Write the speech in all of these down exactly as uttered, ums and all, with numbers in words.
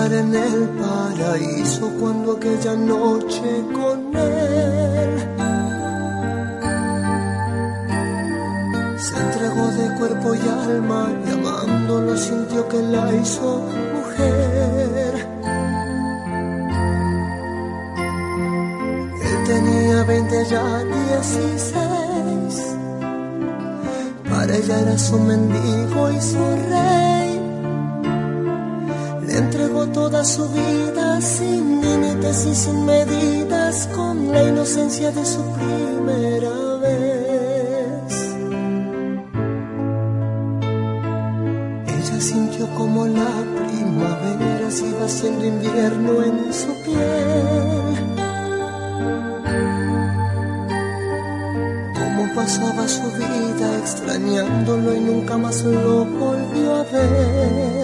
estar en el paraíso cuando aquella noche con él se entregó de cuerpo y alma y amándolo sintió que la hizo mujer. Él tenía veinte, ya dieciséis. Para ella era su mendigo y su rey. Le entregó toda su vida sin límites y sin medidas, con la inocencia de su primera vez. Ella sintió como la primavera se iba haciendo invierno en su piel. Cómo pasaba su vida extrañándolo y nunca más lo volvió a ver.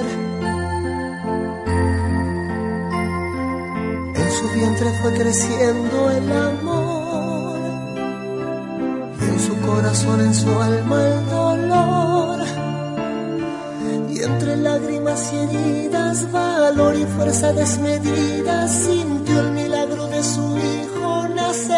En su vientre fue creciendo el amor y en su corazón, en su alma el dolor, y entre lágrimas y heridas, valor y fuerza desmedida, sintió el milagro de su hijo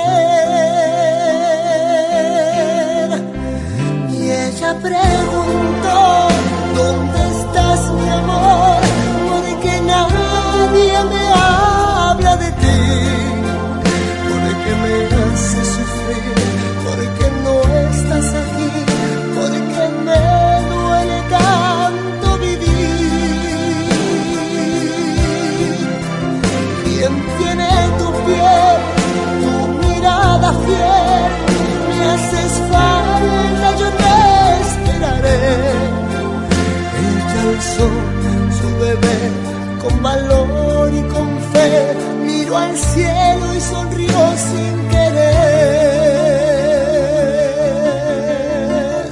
nacer. Y ella preguntó: ¿dónde estás, mi amor? Porque nadie me habla de ti, porque me hace sufrir, porque no estás aquí, porque me duele tanto vivir. ¿Quién tiene tu piel, tu mirada fiel? Me haces falta, yo te esperaré. Ella alzó su bebé con valor y con fe, miró al cielo y sonrió sin querer.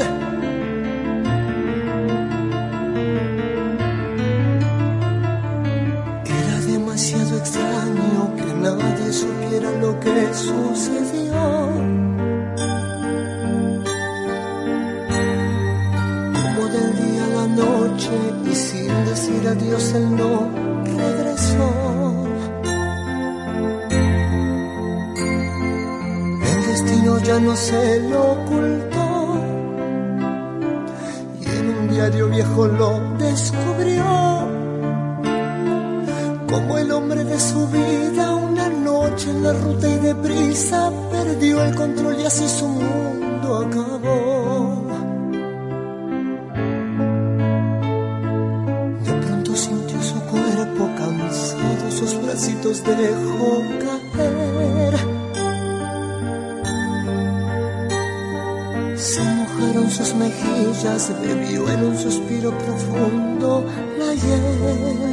Era demasiado extraño que nadie supiera lo que sucedió. Como del día a la noche y sin decir adiós él no regresó. El destino ya no se lo ocultó y en un diario viejo lo descubrió. Como el hombre de su vida, una noche en la ruta y deprisa perdió el control y así su mundo acabó. Cansado, sus bracitos dejó caer. Se mojaron sus mejillas, bebió en un suspiro profundo la hiel.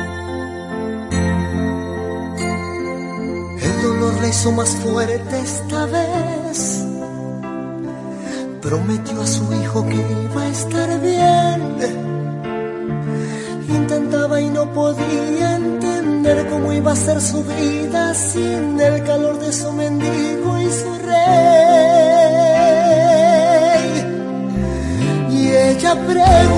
El dolor la hizo más fuerte esta vez. Prometió a su hijo que iba a estar bien. Intentaba y no podía entender cómo iba a ser su vida sin el calor de su mendigo y su rey. Y ella preguntó: